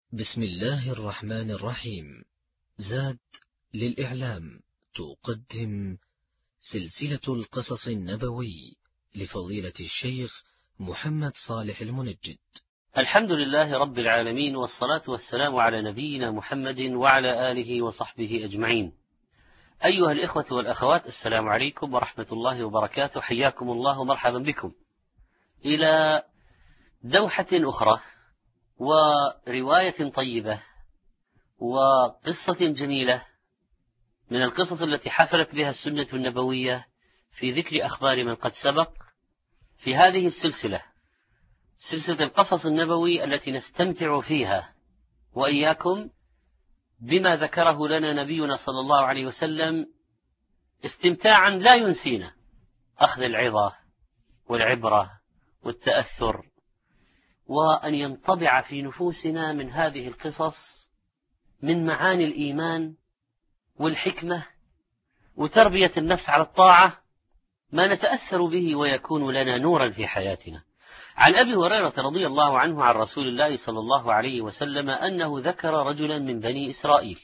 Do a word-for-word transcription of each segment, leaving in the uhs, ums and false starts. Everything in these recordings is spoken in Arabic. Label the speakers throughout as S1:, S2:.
S1: بسم الله الرحمن الرحيم. زاد للإعلام تقدم سلسلة القصص النبوي لفضيلة الشيخ محمد صالح المنجد.
S2: الحمد لله رب العالمين، والصلاة والسلام على نبينا محمد وعلى آله وصحبه أجمعين. أيها الإخوة والأخوات، السلام عليكم ورحمة الله وبركاته، حياكم الله ومرحبا بكم إلى دوحة أخرى ورواية طيبة وقصة جميلة من القصص التي حفلت بها السنة النبوية في ذكر أخبار من قد سبق في هذه السلسلة، سلسلة القصص النبوي التي نستمتع فيها وإياكم بما ذكره لنا نبينا صلى الله عليه وسلم استمتاعا لا ينسينا، أخذ العظة والعبرة والتأثر، وأن ينطبع في نفوسنا من هذه القصص من معاني الإيمان والحكمة وتربية النفس على الطاعة ما نتأثر به ويكون لنا نورا في حياتنا. عن أبي هريرة رضي الله عنه عن رسول الله صلى الله عليه وسلم أنه ذكر رجلا من بني إسرائيل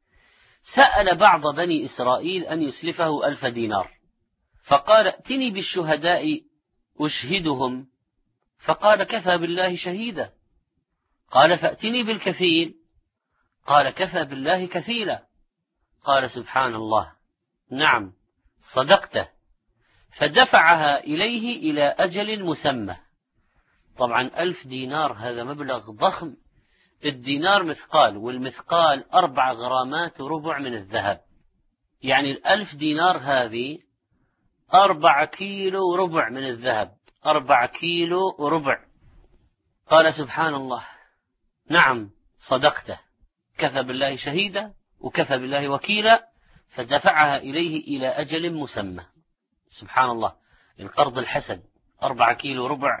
S2: سأل بعض بني إسرائيل أن يسلفه ألف دينار، فقال: ائتني بالشهداء أشهدهم، فقال: كفى بالله شهيدا. قال: فأتني بالكفيل، قال: كفى بالله كفيلا. قال: سبحان الله، نعم صدقته. فدفعها إليه إلى أجل مسمى. طبعا ألف دينار هذا مبلغ ضخم، الدينار مثقال، والمثقال أربع غرامات وربع من الذهب، يعني الألف دينار هذه أربع كيلو وربع من الذهب، أربع كيلو وربع. قال: سبحان الله، نعم صدقته، كفى بالله شهيدا وكفى بالله وكيلا. فدفعها إليه إلى أجل مسمى. سبحان الله، القرض الحسن أربع كيلو وربع.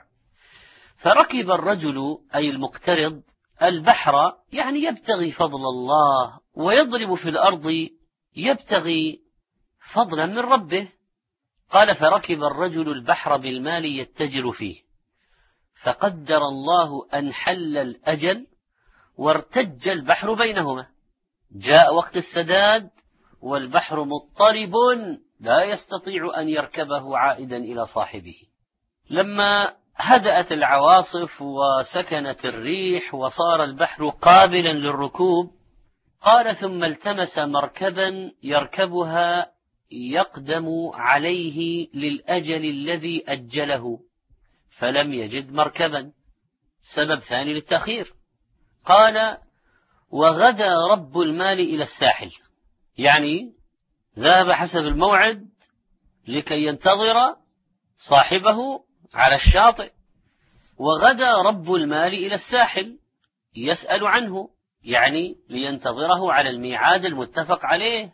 S2: فركب الرجل أي المقترض البحر، يعني يبتغي فضل الله ويضرب في الأرض يبتغي فضلا من ربه. قال: فركب الرجل البحر بالمال يتجر فيه، فقدر الله أن حل الأجل وارتج البحر بينهما. جاء وقت السداد والبحر مضطرب لا يستطيع أن يركبه عائدا إلى صاحبه. لما هدأت العواصف وسكنت الريح وصار البحر قابلا للركوب، قال: ثم التمس مركبا يركبها يقدم عليه للأجل الذي أجله، فلم يجد مركبا، سبب ثاني للتأخير. قال: وغدا رب المال إلى الساحل، يعني ذهب حسب الموعد لكي ينتظر صاحبه على الشاطئ. وغدا رب المال إلى الساحل يسأل عنه، يعني لينتظره على الميعاد المتفق عليه.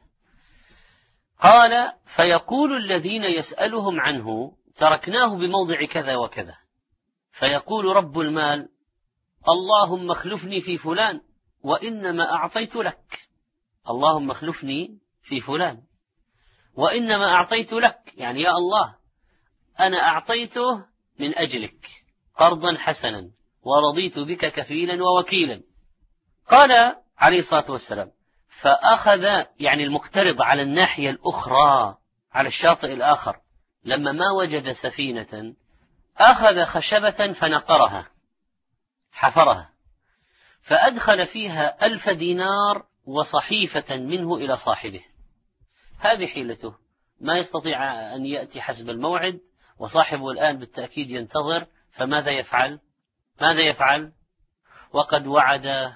S2: قال: فيقول الذين يسألهم عنه: تركناه بموضع كذا وكذا. فيقول رب المال: اللهم اخلفني في فلان وإنما أعطيت لك. اللهم اخلفني في فلان وإنما أعطيت لك، يعني يا الله أنا أعطيته من أجلك قرضا حسنا ورضيت بك كفيلا ووكيلا. قال عليه الصلاة والسلام: فأخذ، يعني المقترض على الناحية الأخرى على الشاطئ الآخر، لما ما وجد سفينة أخذ خشبة فنقرها، حفرها، فأدخل فيها ألف دينار وصحيفة منه إلى صاحبه. هذه حيلته، ما يستطيع أن يأتي حسب الموعد، وصاحبه الآن بالتأكيد ينتظر، فماذا يفعل؟ ماذا يفعل؟ وقد وعد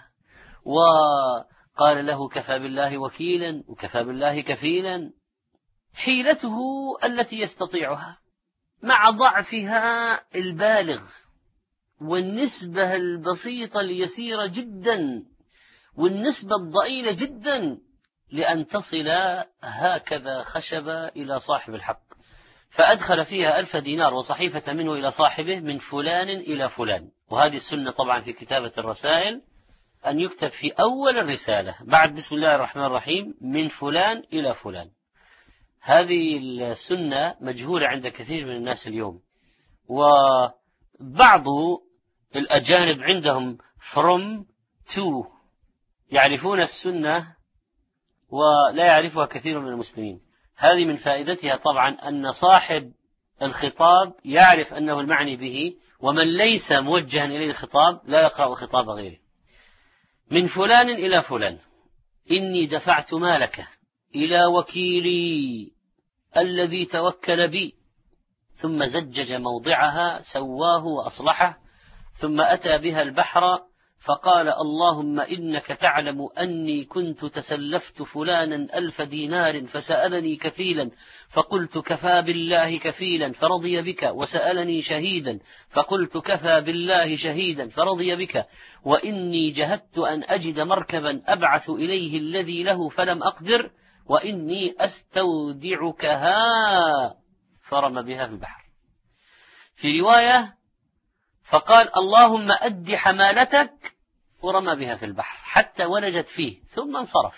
S2: وقال له: كفى بالله وكيلا وكفى بالله كفيلا. حيلته التي يستطيعها مع ضعفها البالغ والنسبة البسيطة اليسيرة جدا والنسبة الضئيلة جدا لأن تصل هكذا خشبة إلى صاحب الحق. فأدخل فيها ألف دينار وصحيفة منه إلى صاحبه من فلان إلى فلان. وهذه السنة طبعا في كتابة الرسائل، أن يكتب في أول الرسالة بعد بسم الله الرحمن الرحيم من فلان إلى فلان. هذه السنة مجهولة عند كثير من الناس اليوم، وبعض الأجانب عندهم from تو يعرفون السنة ولا يعرفها كثير من المسلمين. هذه من فائدتها طبعا أن صاحب الخطاب يعرف أنه المعني به، ومن ليس موجها إليه الخطاب لا يقرأ خطاب غيره. من فلان إلى فلان إني دفعت مالك إلى وكيلي الذي توكل بي، ثم زجج موضعها سواه وأصلحه، ثم أتى بها البحر فقال اللهم إنك تعلم أني كنت تسلفت فلانا ألف دينار فسألني كفيلا فقلت كفى بالله كفيلا فرضي بك، وسألني شهيدا فقلت كفى بالله شهيدا فرضي بك، وإني جهدت أن أجد مركبا أبعث إليه الذي له فلم أقدر، وإني أستودعكها، فرمى بها في البحر. في رواية فقال اللهم أد حمالتك، ورمى بها في البحر حتى ولجت فيه ثم انصرف.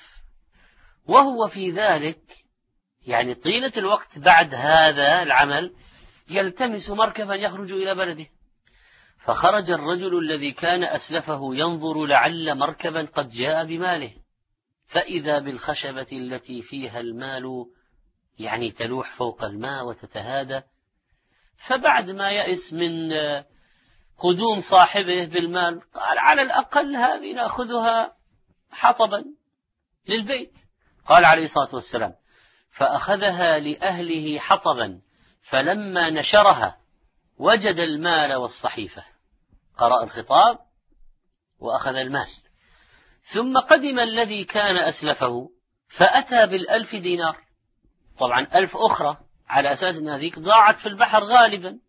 S2: وهو في ذلك يعني طيلة الوقت بعد هذا العمل يلتمس مركبا يخرج إلى بلده، فخرج الرجل الذي كان أسلفه ينظر لعل مركبا قد جاء بماله، فإذا بالخشبة التي فيها المال يعني تلوح فوق الماء وتتهادى. فبعد ما يأس من قدوم صاحبه بالمال قال على الأقل هذه نأخذها حطبا للبيت. قال عليه الصلاة والسلام فأخذها لأهله حطبا، فلما نشرها وجد المال والصحيفة، قرأ الخطاب وأخذ المال. ثم قدم الذي كان أسلفه فأتى بالألف دينار، طبعا ألف أخرى على أساس أن هذيك ضاعت في البحر غالبا،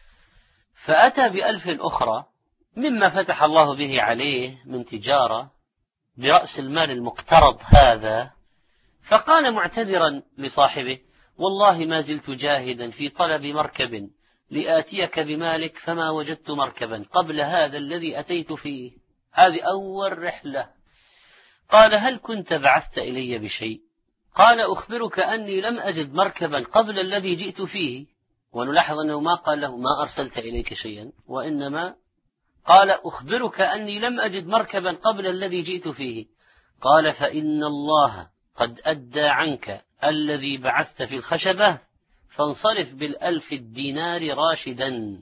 S2: فأتى بألف أخرى مما فتح الله به عليه من تجارة برأس المال المقترض هذا. فقال معتذرا لصاحبه والله ما زلت جاهدا في طلب مركب لآتيك بمالك فما وجدت مركبا قبل هذا الذي أتيت فيه، هذه أول رحلة. قال هل كنت بعثت إلي بشيء؟ قال أخبرك أني لم أجد مركبا قبل الذي جئت فيه. ونلاحظ أنه ما قال له ما أرسلت إليك شيئا، وإنما قال أخبرك أني لم أجد مركبا قبل الذي جئت فيه. قال فإن الله قد أدى عنك الذي بعثت في الخشبة، فانصرف بالألف الدينار راشدا.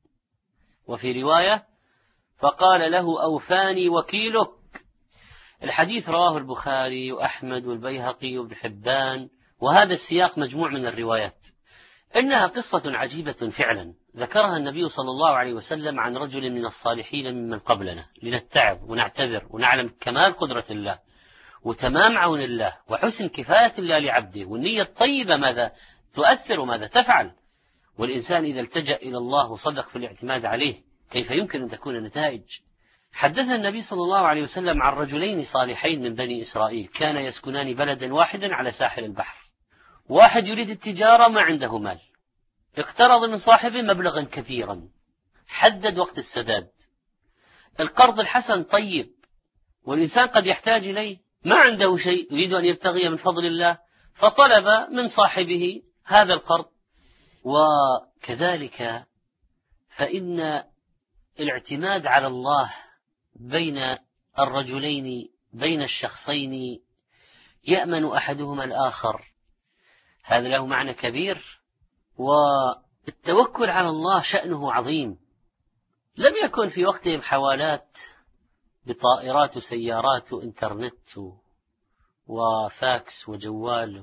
S2: وفي رواية فقال له أوفاني وكيلك. الحديث رواه البخاري وأحمد والبيهقي وابن حبان، وهذا السياق مجموع من الروايات. إنها قصة عجيبة فعلا ذكرها النبي صلى الله عليه وسلم عن رجل من الصالحين ممن قبلنا، لنتعظ ونعتبر ونعلم كمال قدرة الله وتمام عون الله وحسن كفاية الله لعبده، والنية الطيبة ماذا تؤثر وماذا تفعل. والإنسان إذا التجأ إلى الله وصدق في الاعتماد عليه كيف يمكن أن تكون النتائج. حدث النبي صلى الله عليه وسلم عن رجلين صالحين من بني إسرائيل كان يسكنان بلدا واحدا على ساحل البحر. واحد يريد التجارة ما عنده مال، اقترض من صاحبه مبلغا كثيرا، حدد وقت السداد. القرض الحسن طيب والإنسان قد يحتاج إليه، ما عنده شيء يريد أن يبتغي من فضل الله، فطلب من صاحبه هذا القرض. وكذلك فإن الاعتماد على الله بين الرجلين بين الشخصين يأمن أحدهما الآخر، هذا له معنى كبير. والتوكل على الله شأنه عظيم. لم يكن في وقتهم حوالات بطائرات وسيارات وإنترنت وفاكس وجوال،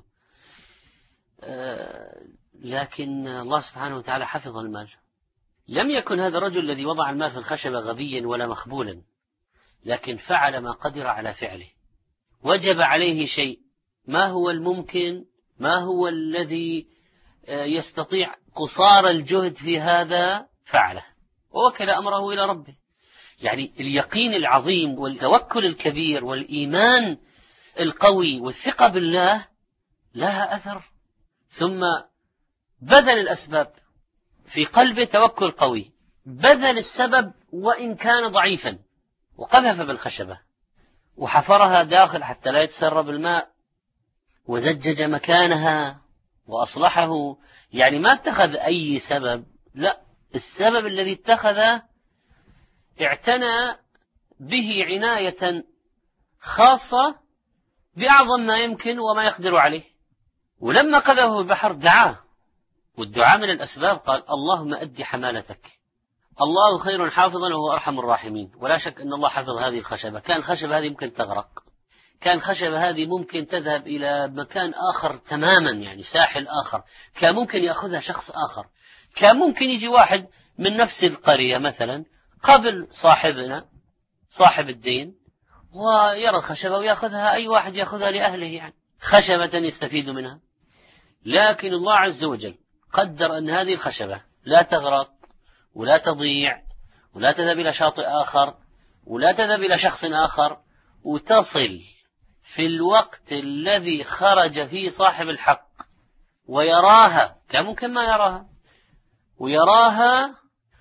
S2: لكن الله سبحانه وتعالى حفظ المال. لم يكن هذا الرجل الذي وضع المال في الخشبة غبيا ولا مخبولا، لكن فعل ما قدر على فعله. وجب عليه شيء، ما هو الممكن، ما هو الذي يستطيع قصار الجهد في هذا فعله، ووكل أمره إلى ربه. يعني اليقين العظيم والتوكل الكبير والإيمان القوي والثقة بالله لها أثر. ثم بذل الأسباب، في قلبه توكل قوي، بذل السبب وإن كان ضعيفا، وقذف بالخشبة وحفرها داخل حتى لا يتسرب الماء، وزجج مكانها وأصلحه. يعني ما اتخذ أي سبب، لا، السبب الذي اتخذه اعتنى به عناية خاصة بأعظم ما يمكن وما يقدر عليه. ولما قذفه البحر دعاه، والدعاء من الأسباب، قال اللهم أدي حمالتك، الله خير حافظا وهو أرحم الراحمين. ولا شك أن الله حفظ هذه الخشبة. كان الخشبة هذه ممكن تغرق، كان الخشبة هذه ممكن تذهب إلى مكان آخر تماما، يعني ساحل آخر، كان ممكن يأخذها شخص آخر، كان ممكن يجي واحد من نفس القرية مثلا قبل صاحبنا صاحب الدين ويرى الخشبة ويأخذها، أي واحد يأخذها لأهله، يعني خشبة يستفيد منها. لكن الله عز وجل قدر أن هذه الخشبة لا تغرق ولا تضيع ولا تذهب إلى شاطئ آخر ولا تذهب إلى شخص آخر، وتصل في الوقت الذي خرج فيه صاحب الحق ويراها، كان ممكن ما يراها، ويراها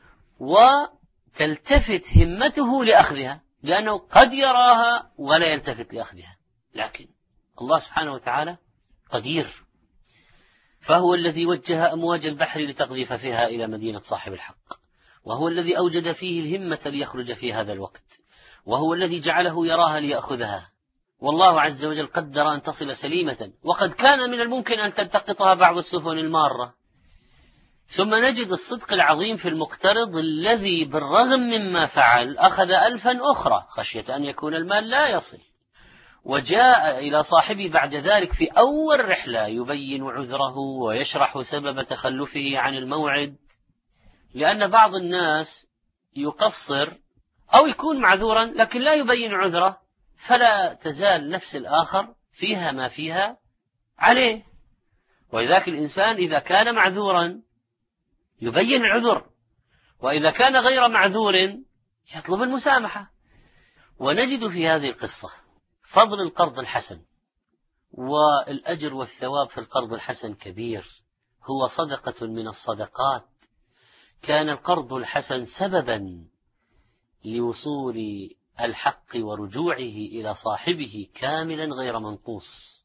S2: وتلتفت همته لأخذها، لأنه قد يراها ولا يلتفت لأخذها. لكن الله سبحانه وتعالى قدير، فهو الذي وجه أمواج البحر لتقذف فيها إلى مدينة صاحب الحق، وهو الذي أوجد فيه الهمة ليخرج في هذا الوقت، وهو الذي جعله يراها ليأخذها. والله عز وجل قدر أن تصل سليمة، وقد كان من الممكن أن تلتقطها بعض السفن المارة. ثم نجد الصدق العظيم في المقترض الذي بالرغم مما فعل أخذ ألفا أخرى خشية أن يكون المال لا يصل، وجاء إلى صاحبه بعد ذلك في أول رحلة يبين عذره ويشرح سبب تخلفه عن الموعد، لأن بعض الناس يقصر أو يكون معذورا لكن لا يبين عذره، فلا تزال نفس الآخر فيها ما فيها عليه. ولذلك الإنسان إذا كان معذورا يبين العذر، وإذا كان غير معذور يطلب المسامحة. ونجد في هذه القصة فضل القرض الحسن، والأجر والثواب في القرض الحسن كبير، هو صدقة من الصدقات. كان القرض الحسن سببا لوصول الحق ورجوعه إلى صاحبه كاملا غير منقوص.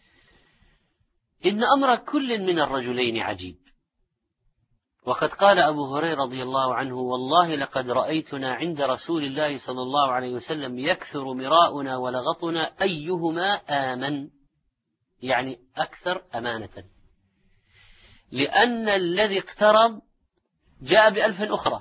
S2: إن أمر كل من الرجلين عجيب. وقد قال أبو هريرة رضي الله عنه والله لقد رأيتنا عند رسول الله صلى الله عليه وسلم يكثر مراؤنا ولغطنا أيهما آمن، يعني أكثر أمانة، لأن الذي اقترض جاء بألف أخرى،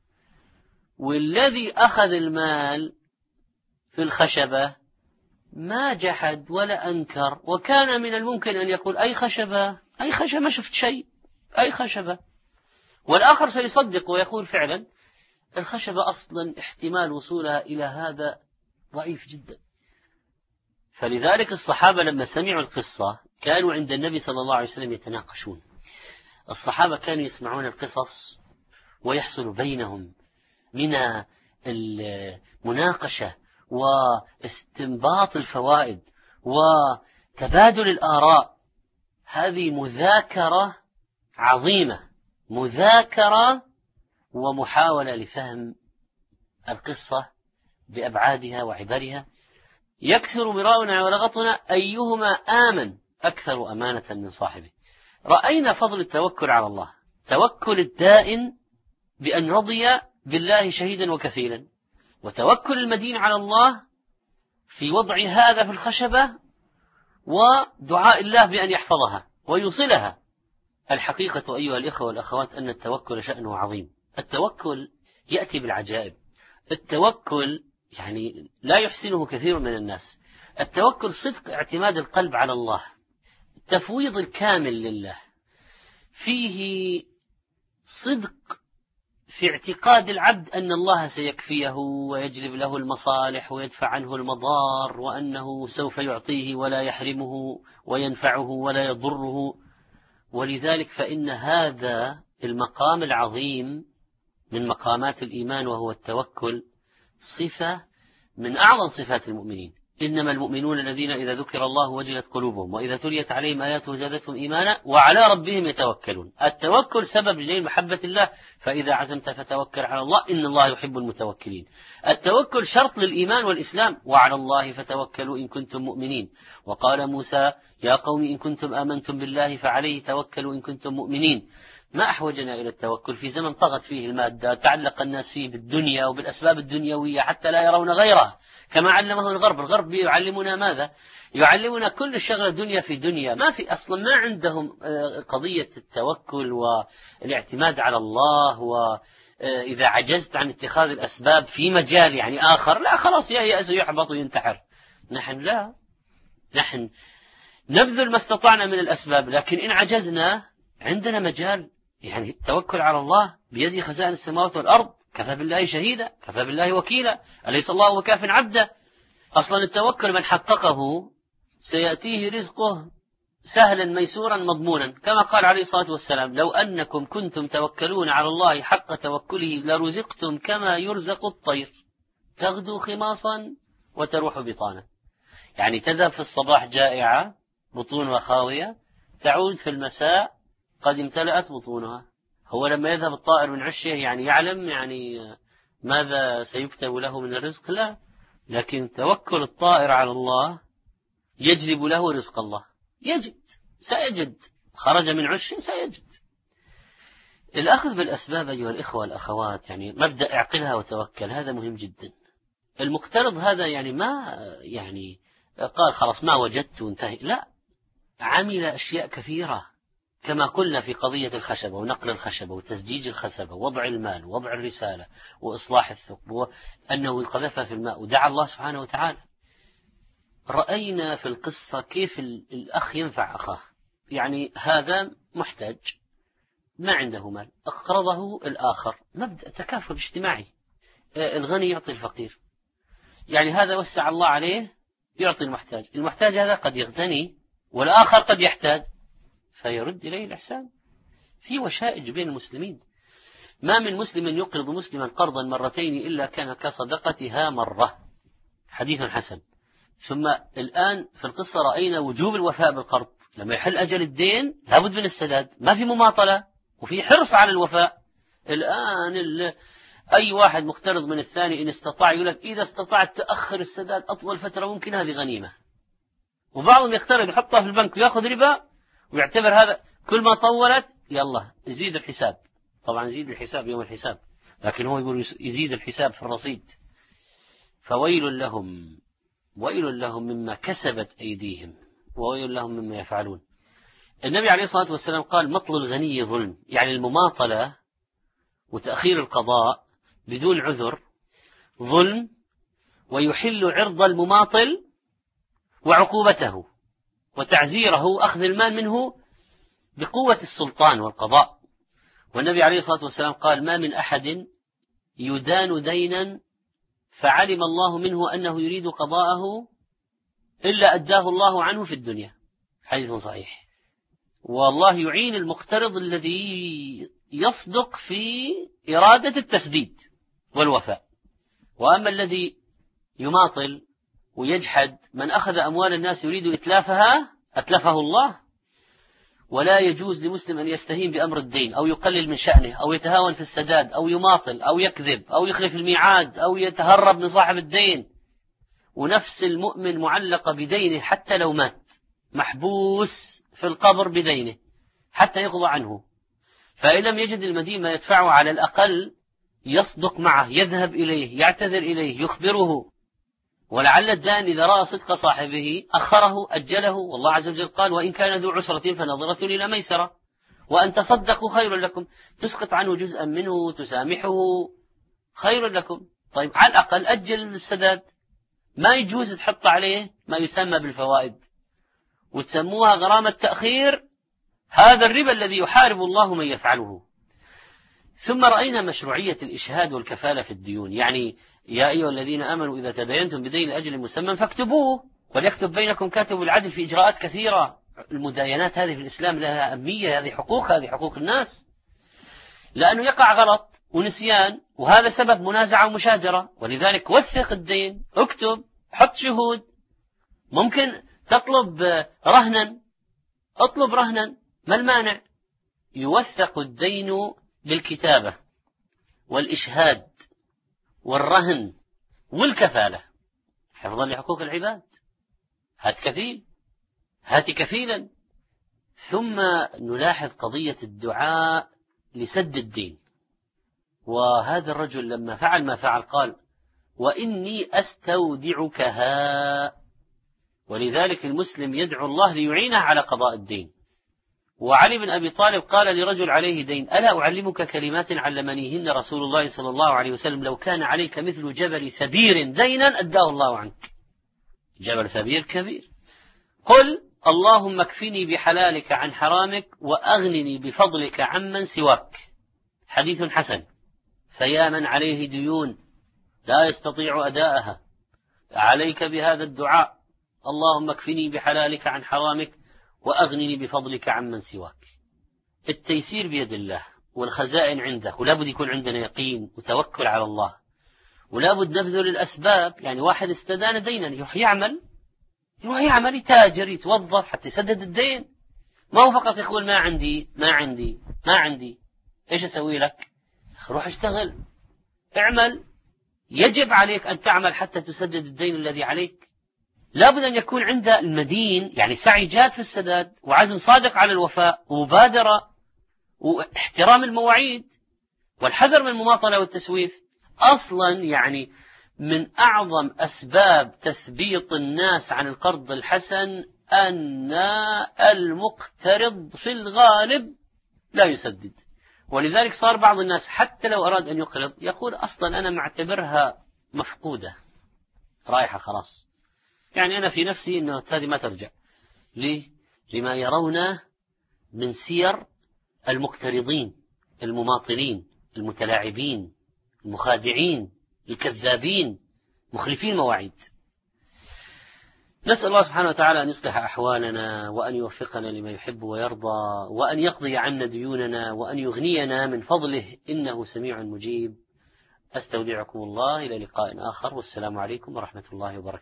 S2: والذي أخذ المال في الخشبة ما جحد ولا أنكر، وكان من الممكن أن يقول أي خشبة أي خشبة ما شفت شيء أي خشبة، والآخر سيصدق ويقول فعلا الخشبة أصلا احتمال وصولها إلى هذا ضعيف جدا. فلذلك الصحابة لما سمعوا القصة كانوا عند النبي صلى الله عليه وسلم يتناقشون. الصحابة كانوا يسمعون القصص ويحصل بينهم من المناقشة واستنباط الفوائد وتبادل الآراء. هذه مذاكرة عظيمة، مذاكرة ومحاولة لفهم القصة بأبعادها وعبرها. يكثر مراؤنا ولغطنا أيهما آمن أكثر أمانة من صاحبه. رأينا فضل التوكل على الله، توكل الدائن بأن رضي بالله شهيدا وكفيلا، وتوكل المدين على الله في وضع هذا في الخشبة ودعاء الله بأن يحفظها ويوصلها. الحقيقة أيها الإخوة والأخوات أن التوكل شأنه عظيم. التوكل يأتي بالعجائب. التوكل يعني لا يحسنه كثير من الناس. التوكل صدق اعتماد القلب على الله، التفويض الكامل لله، فيه صدق في اعتقاد العبد أن الله سيكفيه ويجلب له المصالح ويدفع عنه المضار، وأنه سوف يعطيه ولا يحرمه وينفعه ولا يضره. ولذلك فإن هذا المقام العظيم من مقامات الإيمان وهو التوكل صفة من أعظم صفات المؤمنين. إنما المؤمنون الذين إذا ذكر الله وجلت قلوبهم وإذا تليت عليهم آياته زادتهم إيمانا وعلى ربهم يتوكلون. التوكل سبب لنيل محبة الله، فإذا عزمت فتوكل على الله إن الله يحب المتوكلين. التوكل شرط للإيمان والإسلام، وعلى الله فتوكلوا إن كنتم مؤمنين. وقال موسى يا قوم إن كنتم آمنتم بالله فعليه توكلوا إن كنتم مؤمنين. ما أحوجنا إلى التوكل في زمن طغت فيه المادة، تعلق الناس فيه بالدنيا وبالأسباب الدنيوية حتى لا يرون غيرها كما علمه الغرب. الغرب يعلمنا ماذا؟ يعلمنا كل الشغلة دنيا في دنيا، ما في أصلا، ما عندهم قضية التوكل والاعتماد على الله، وإذا عجزت عن اتخاذ الأسباب في مجال يعني آخر لا خلاص ييأس ويحبط وينتحر. نحن لا، نحن نبذل ما استطعنا من الأسباب، لكن إن عجزنا عندنا مجال يعني التوكل على الله. بيده خزائن السماوات والأرض، كفى بالله شهيدا، كفى بالله وكيلا، أليس الله وكاف عبده. أصلا التوكل من حققه سيأتيه رزقه سهلا ميسورا مضمونا، كما قال عليه الصلاة والسلام: لو أنكم كنتم توكلون على الله حق توكله لرزقتم كما يرزق الطير تغدو خماصا وتروح بطانا. يعني تذهب في الصباح جائعة بطونها خاوية، تعود في المساء قد امتلأت بطونها. هو لما يذهب الطائر من عشه يعني يعلم يعني ماذا سيكتب له من الرزق؟ لا، لكن توكل الطائر على الله يجلب له رزق الله، يجد، سيجد، خرج من عشه سيجد. الأخذ بالأسباب أيها الإخوة والأخوات، يعني مبدأ اعقلها وتوكل، هذا مهم جدا. المقترض هذا يعني ما يعني قال خلاص ما وجدت وانتهي، لا، عمل أشياء كثيرة كما قلنا في قضية الخشبة ونقل الخشبة وتزجيج الخشبة ووضع المال ووضع الرسالة وإصلاح الثقب وأنه قذفها في الماء ودعا الله سبحانه وتعالى. رأينا في القصة كيف الأخ ينفع أخاه، يعني هذا محتاج ما عنده مال أقرضه الآخر، مبدأ تكافل اجتماعي، الغني يعطي الفقير، يعني هذا وسع الله عليه يعطي المحتاج، المحتاج هذا قد يغتني والآخر قد يحتاج فيرد إليه الإحسان. في وشائج بين المسلمين، ما من مسلم يقرض مسلما قرضا مرتين إلا كان كصدقتها مرة، حديث حسن. ثم الآن في القصة رأينا وجوب الوفاء بالقرض، لما يحل أجل الدين لابد من السداد، ما في مماطلة وفي حرص على الوفاء. الآن أي واحد مقترض من الثاني إن استطاع يقول لك إذا استطعت تأخر السداد أطول فترة ممكن هذه غنيمة، وبعضهم يقترض يحطها في البنك ويأخذ ربا ويعتبر هذا كل ما طولت يلا يزيد الحساب. طبعا يزيد الحساب يوم الحساب، لكن هو يقول يزيد الحساب في الرصيد. فويل لهم، ويل لهم مما كسبت أيديهم وويل لهم مما يفعلون. النبي عليه الصلاة والسلام قال مطل الغني ظلم، يعني المماطلة وتأخير القضاء بدون عذر ظلم، ويحل عرض المماطل وعقوبته وتعزيره أخذ المال منه بقوة السلطان والقضاء. والنبي عليه الصلاة والسلام قال ما من أحد يدان دينا فعلم الله منه أنه يريد قضاءه إلا أداه الله عنه في الدنيا، حديث صحيح. والله يعين المقترض الذي يصدق في إرادة التسديد والوفاء. وأما الذي يماطل ويجحد، من أخذ أموال الناس يريد إتلافها أتلفه الله. ولا يجوز لمسلم أن يستهين بأمر الدين أو يقلل من شأنه أو يتهاون في السداد أو يماطل أو يكذب أو يخلف الميعاد أو يتهرب من صاحب الدين. ونفس المؤمن معلقة بدينه حتى لو مات، محبوس في القبر بدينه حتى يقضى عنه، فإن لم يجد المدين ما يدفعه على الأقل يصدق معه، يذهب إليه، يعتذر إليه، يخبره. ولعل الدان إذا رأى صدق صاحبه أخره أجله، والله عز وجل قال وإن كان ذو عسرة فنظرة إلى ميسرة وأن تصدقوا خير لكم، تسقط عنه جزءا منه تسامحه خير لكم. طيب على الأقل أجل السداد، ما يجوز تحط عليه ما يسمى بالفوائد وتسموها غرامة تأخير، هذا الربا الذي يحارب الله من يفعله. ثم رأينا مشروعية الإشهاد والكفالة في الديون، يعني يا أيها الذين آمنوا إذا تداينتم بدين أجل مسمى فاكتبوه وليكتب بينكم كاتب العدل، في إجراءات كثيرة. المداينات هذه في الإسلام لها أهمية، هذه حقوق، هذه حقوق الناس، لأنه يقع غلط ونسيان وهذا سبب منازعة ومشاجرة. ولذلك وثق الدين، اكتب، حط شهود، ممكن تطلب رهنا، اطلب رهنا، ما المانع؟ يوثق الدين بالكتابة والإشهاد والرهن والكفالة حفظا لحقوق العباد. هات كفيل، هات كفيلا. ثم نلاحظ قضية الدعاء لسد الدين. وهذا الرجل لما فعل ما فعل قال: وإني أستودعكها. ولذلك المسلم يدعو الله ليعينه على قضاء الدين. وعلي بن أبي طالب قال لرجل عليه دين: ألا أعلمك كلمات علمنيهن رسول الله صلى الله عليه وسلم، لو كان عليك مثل جبل ثبير دينا أداه الله عنك. جبل ثبير كبير. قل: اللهم اكفني بحلالك عن حرامك وأغنني بفضلك عمن سواك. حديث حسن. فيا من عليه ديون لا يستطيع أداءها، عليك بهذا الدعاء: اللهم اكفني بحلالك عن حرامك وأغنني بفضلك عمن سواك. التيسير بيد الله والخزائن عنده، ولا بد يكون عندنا يقين وتوكل على الله، ولا بد نبذل الأسباب. يعني واحد استدان دينا يروح يعمل يروح يعمل يتاجر يتوظف حتى يسدد الدين، ما هو فقط يقول ما عندي ما عندي ما عندي. إيش أسوي لك؟ روح اشتغل، اعمل. يجب عليك أن تعمل حتى تسدد الدين الذي عليك. لابد أن يكون عند المدين يعني سعي جاد في السداد، وعزم صادق على الوفاء، ومبادرة، واحترام المواعيد، والحذر من المماطلة والتسويف. أصلا يعني من أعظم أسباب تثبيط الناس عن القرض الحسن أن المقترض في الغالب لا يسدد. ولذلك صار بعض الناس حتى لو أراد أن يقرض يقول: أصلا أنا معتبرها مفقودة رايحة خلاص، يعني أنا في نفسي أنه هذه ما ترجع. ليه؟ لما يرون من سير المقترضين المماطلين المتلاعبين المخادعين الكذابين مخلفين مواعيد. نسأل الله سبحانه وتعالى أن يصلح أحوالنا، وأن يوفقنا لما يحب ويرضى، وأن يقضي عنا ديوننا، وأن يغنينا من فضله، إنه سميع مجيب. أستودعكم الله إلى لقاء آخر، والسلام عليكم ورحمة الله وبركاته.